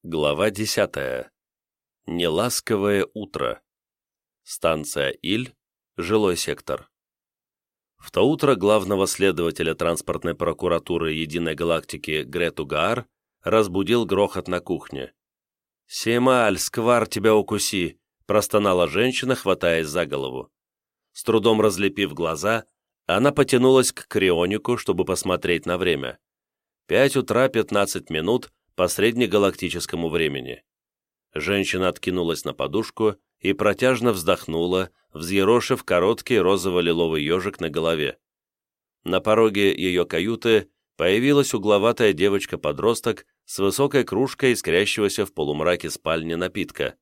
Глава 10. Неласковое утро. Станция Иль, жилой сектор. В то утро главного следователя транспортной прокуратуры Единой Галактики Грету Гаар разбудил грохот на кухне. «Семаль, сквар тебя укуси!» – простонала женщина, хватаясь за голову. С трудом разлепив глаза, она потянулась к крионику, чтобы посмотреть на время. 5 утра 15 минут по среднегалактическому времени. Женщина откинулась на подушку и протяжно вздохнула, взъерошив короткий розово-лиловый ежик на голове. На пороге ее каюты появилась угловатая девочка-подросток с высокой кружкой искрящегося в полумраке спальни напитка.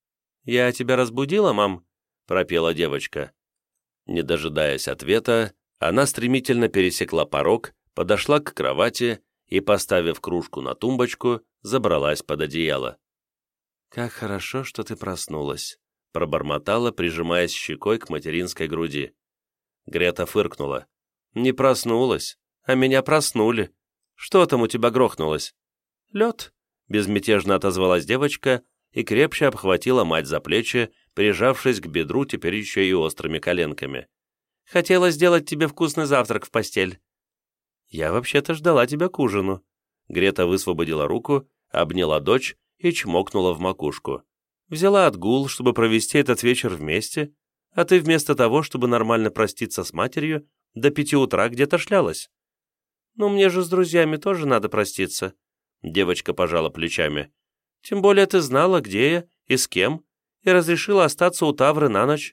«Я тебя разбудила, мам?» – пропела девочка. Не дожидаясь ответа, она стремительно пересекла порог, подошла к кровати и, поставив кружку на тумбочку, забралась под одеяло. «Как хорошо, что ты проснулась», — пробормотала, прижимаясь щекой к материнской груди. Грета фыркнула. «Не проснулась, а меня проснули. Что там у тебя грохнулось?» «Лед», — безмятежно отозвалась девочка и крепче обхватила мать за плечи, прижавшись к бедру теперь еще и острыми коленками. «Хотела сделать тебе вкусный завтрак в постель». «Я вообще-то ждала тебя к ужину». Грета высвободила руку, обняла дочь и чмокнула в макушку. «Взяла отгул, чтобы провести этот вечер вместе, а ты вместо того, чтобы нормально проститься с матерью, до 5 утра где-то шлялась». «Ну, мне же с друзьями тоже надо проститься», — девочка пожала плечами. «Тем более ты знала, где я и с кем, и разрешила остаться у Тавры на ночь».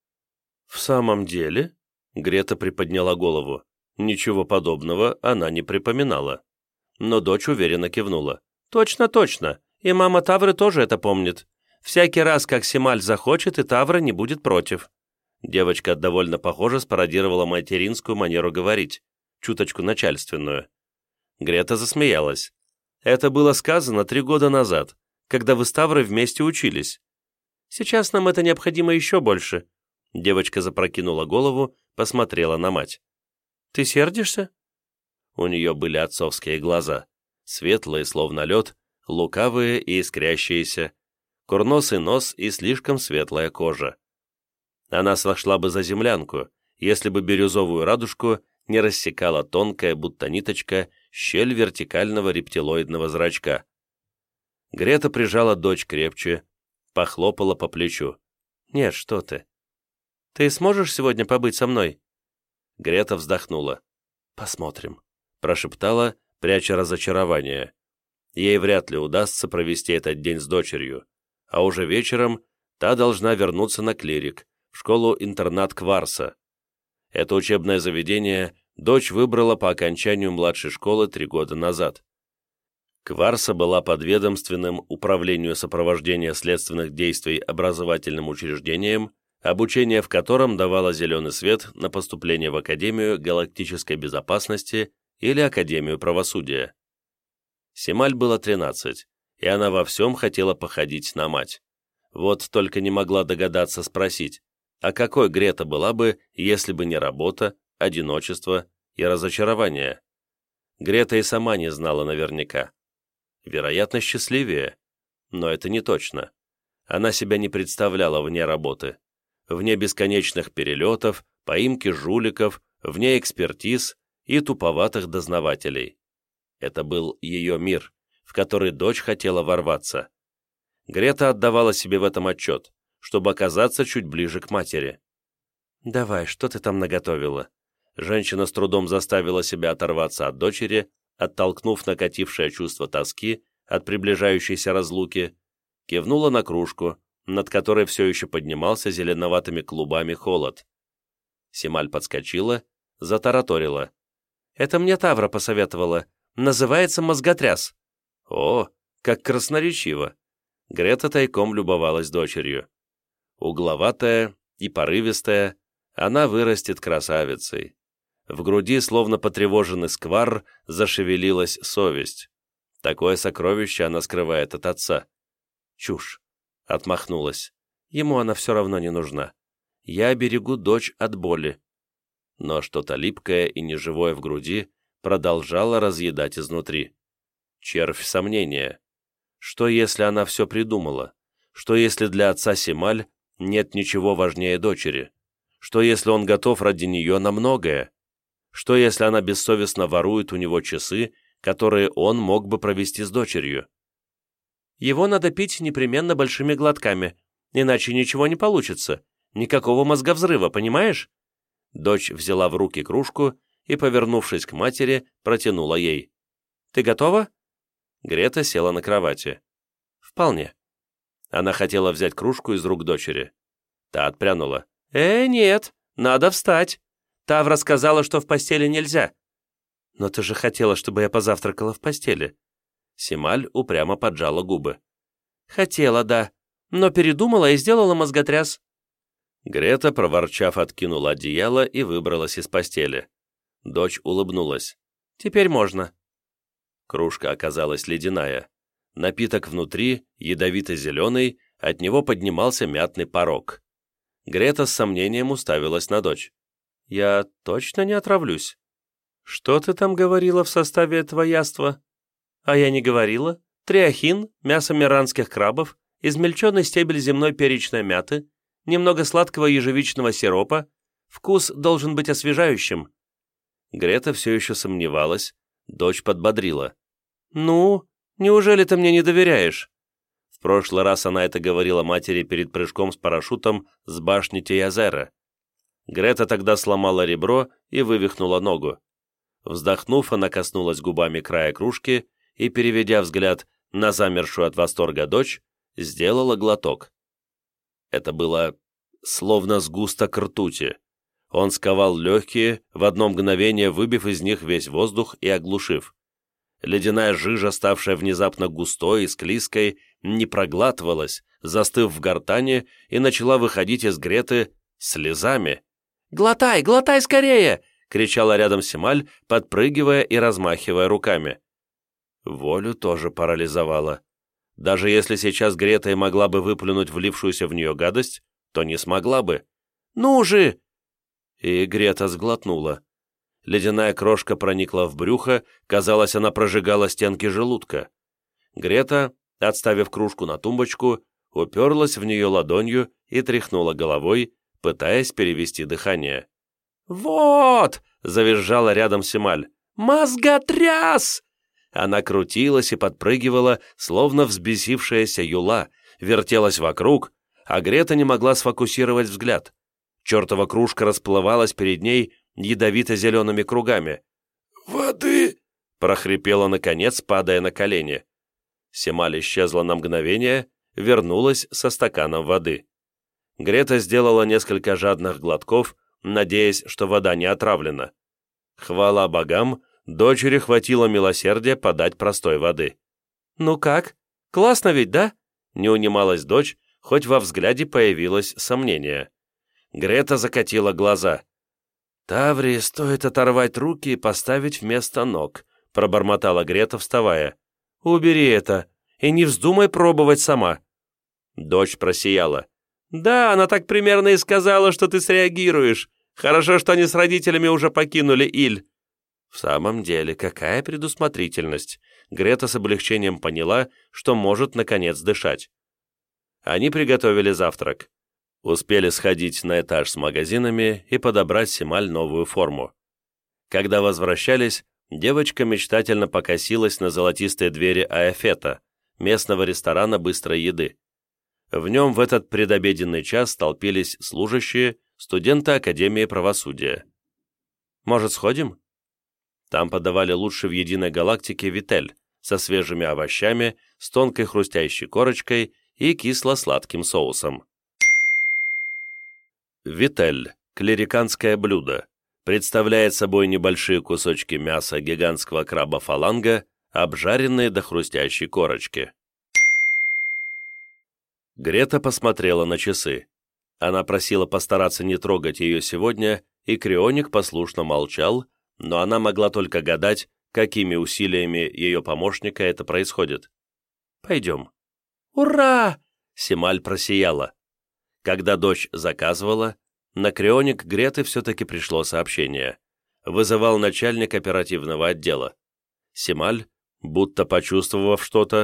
«В самом деле?» — Грета приподняла голову. Ничего подобного она не припоминала. Но дочь уверенно кивнула. «Точно, точно. И мама Тавры тоже это помнит. Всякий раз, как Семаль захочет, и Тавра не будет против». Девочка довольно похоже спародировала материнскую манеру говорить, чуточку начальственную. Грета засмеялась. «Это было сказано 3 года назад, когда вы с Таврой вместе учились. Сейчас нам это необходимо еще больше». Девочка запрокинула голову, посмотрела на мать. «Ты сердишься?» У нее были отцовские глаза, светлые, словно лед, лукавые и искрящиеся, курносый нос и слишком светлая кожа. Она сошла бы за землянку, если бы бирюзовую радужку не рассекала тонкая, будто ниточка, щель вертикального рептилоидного зрачка. Грета прижала дочь крепче, похлопала по плечу. «Нет, что ты. Ты сможешь сегодня побыть со мной?» Грета вздохнула. «Посмотрим», — прошептала, пряча разочарование. Ей вряд ли удастся провести этот день с дочерью, а уже вечером та должна вернуться на клирик, в школу-интернат Кварса. Это учебное заведение дочь выбрала по окончанию младшей школы 3 года назад. Кварса была подведомственным управлению сопровождения следственных действий образовательным учреждением, обучение в котором давало зеленый свет на поступление в Академию галактической безопасности или Академию правосудия. Семаль было 13, и она во всем хотела походить на мать. Вот только не могла догадаться спросить, а какой Грета была бы, если бы не работа, одиночество и разочарование? Грета и сама не знала наверняка. Вероятно, счастливее, но это не точно. Она себя не представляла вне работы. Вне бесконечных перелетов, поимки жуликов, вне экспертиз и туповатых дознавателей. Это был ее мир, в который дочь хотела ворваться. Грета отдавала себе в этом отчет, чтобы оказаться чуть ближе к матери. «Давай, что ты там наготовила?» Женщина с трудом заставила себя оторваться от дочери, оттолкнув накатившее чувство тоски от приближающейся разлуки, кивнула на кружку, над которой все еще поднимался зеленоватыми клубами холод. Семаль подскочила, затараторила. «Это мне Тавра посоветовала. Называется мозготряс». «О, как красноречиво!» Грета тайком любовалась дочерью. Угловатая и порывистая, она вырастет красавицей. В груди, словно потревоженный сквар, зашевелилась совесть. Такое сокровище она скрывает от отца. Чушь. Отмахнулась. Ему она все равно не нужна. Я берегу дочь от боли. Но что-то липкое и неживое в груди продолжало разъедать изнутри. Червь сомнения. Что если она все придумала? Что если для отца Семаль нет ничего важнее дочери? Что если он готов ради нее на многое? Что если она бессовестно ворует у него часы, которые он мог бы провести с дочерью? Его надо пить непременно большими глотками, иначе ничего не получится. Никакого мозговзрыва, понимаешь? Дочь взяла в руки кружку и, повернувшись к матери, протянула ей. «Ты готова?» Грета села на кровати. «Вполне». Она хотела взять кружку из рук дочери. Та отпрянула. Нет, надо встать. Тавра сказала, что в постели нельзя». «Но ты же хотела, чтобы я позавтракала в постели». Семаль упрямо поджала губы. «Хотела, да, но передумала и сделала мозготряс». Грета, проворчав, откинула одеяло и выбралась из постели. Дочь улыбнулась. «Теперь можно». Кружка оказалась ледяная. Напиток внутри, ядовито-зеленый, от него поднимался мятный порог. Грета с сомнением уставилась на дочь. «Я точно не отравлюсь?» «Что ты там говорила в составе этого яства?» «А я не говорила. Триахин, мясо миранских крабов, измельченный стебель земной перечной мяты, немного сладкого ежевичного сиропа. Вкус должен быть освежающим». Грета все еще сомневалась. Дочь подбодрила. «Ну, неужели ты мне не доверяешь?» В прошлый раз она это говорила матери перед прыжком с парашютом с башни Тиязера. Грета тогда сломала ребро и вывихнула ногу. Вздохнув, она коснулась губами края кружки и, переведя взгляд на замершую от восторга дочь, сделала глоток. Это было словно сгусток ртути. Он сковал легкие, в одно мгновение выбив из них весь воздух и оглушив. Ледяная жижа, ставшая внезапно густой и склизкой, не проглатывалась, застыв в гортани, и начала выходить из Греты слезами. «Глотай, глотай скорее!» — кричала рядом Семаль, подпрыгивая и размахивая руками. Волю тоже парализовала. Даже если сейчас Грета и могла бы выплюнуть влившуюся в нее гадость, то не смогла бы. «Ну же!» И Грета сглотнула. Ледяная крошка проникла в брюхо, казалось, она прожигала стенки желудка. Грета, отставив кружку на тумбочку, уперлась в нее ладонью и тряхнула головой, пытаясь перевести дыхание. «Вот!» — завизжала рядом Семаль. «Мозготряс!» Она крутилась и подпрыгивала, словно взбесившаяся юла, вертелась вокруг, а Грета не могла сфокусировать взгляд. Чертова кружка расплывалась перед ней ядовито-зелеными кругами. «Воды!» — прохрипела наконец, падая на колени. Семаль исчезла на мгновение, вернулась со стаканом воды. Грета сделала несколько жадных глотков, надеясь, что вода не отравлена. Хвала богам, дочери хватило милосердия подать простой воды. «Ну как? Классно ведь, да?» — не унималась дочь, хоть во взгляде появилось сомнение. Грета закатила глаза. «Таврии стоит оторвать руки и поставить вместо ног», — пробормотала Грета, вставая. «Убери это, и не вздумай пробовать сама». Дочь просияла. «Да, она так примерно и сказала, что ты среагируешь. Хорошо, что они с родителями уже покинули Иль». В самом деле, какая предусмотрительность. Грета с облегчением поняла, что может, наконец, дышать. Они приготовили завтрак. Успели сходить на этаж с магазинами и подобрать Семаль новую форму. Когда возвращались, девочка мечтательно покосилась на золотистые двери Аэфета, местного ресторана быстрой еды. В нем в этот предобеденный час столпились служащие, студенты Академии правосудия. «Может, сходим?» Там подавали лучше в единой галактике витель со свежими овощами, с тонкой хрустящей корочкой и кисло-сладким соусом. Витель – клериканское блюдо. Представляет собой небольшие кусочки мяса гигантского краба-фаланга, обжаренные до хрустящей корочки. Грета посмотрела на часы. Она просила постараться не трогать ее сегодня, и Крионик послушно молчал, но она могла только гадать, какими усилиями ее помощника это происходит. «Пойдем». «Ура!» — Семаль просияла. Когда дочь заказывала, на Крионик Греты все-таки пришло сообщение. Вызывал начальник оперативного отдела. Семаль, будто почувствовав что-то,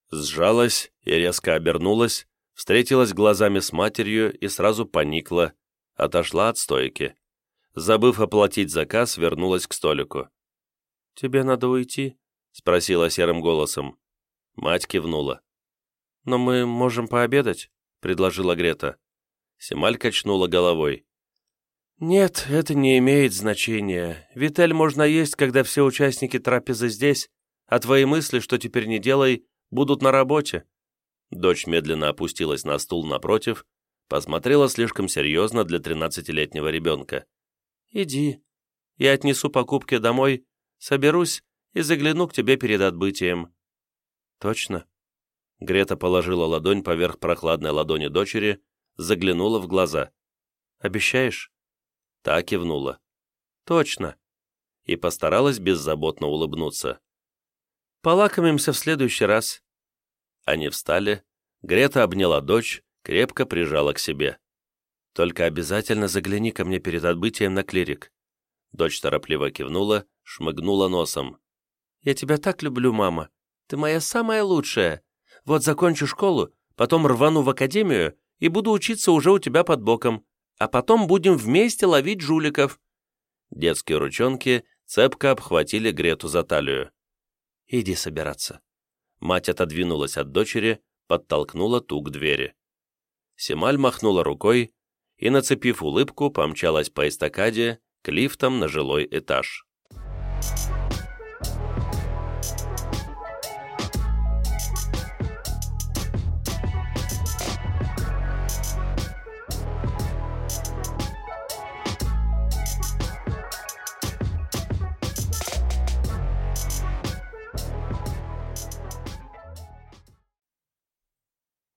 Сжалась и резко обернулась, встретилась глазами с матерью и сразу поникла, отошла от стойки. Забыв оплатить заказ, вернулась к столику. «Тебе надо уйти?» — спросила серым голосом. Мать кивнула. «Но мы можем пообедать», — предложила Грета. Семаль качнула головой. «Нет, это не имеет значения. Витель можно есть, когда все участники трапезы здесь, а твои мысли, что теперь не делай, будут на работе». Дочь медленно опустилась на стул напротив, посмотрела слишком серьезно для 13-летнего ребенка. «Иди. Я отнесу покупки домой, соберусь и загляну к тебе перед отбытием». «Точно?» Грета положила ладонь поверх прохладной ладони дочери, заглянула в глаза. «Обещаешь?» Та кивнула. «Точно!» И постаралась беззаботно улыбнуться. «Полакомимся в следующий раз». Они встали, Грета обняла дочь, крепко прижала к себе. «Только обязательно загляни ко мне перед отбытием на клирик». Дочь торопливо кивнула, шмыгнула носом. «Я тебя так люблю, мама. Ты моя самая лучшая. Вот закончу школу, потом рвану в академию и буду учиться уже у тебя под боком. А потом будем вместе ловить жуликов». Детские ручонки цепко обхватили Грету за талию. «Иди собираться». Мать отодвинулась от дочери, подтолкнула ту к двери. Семаль махнула рукой и, нацепив улыбку, помчалась по эстакаде к лифтам на жилой этаж.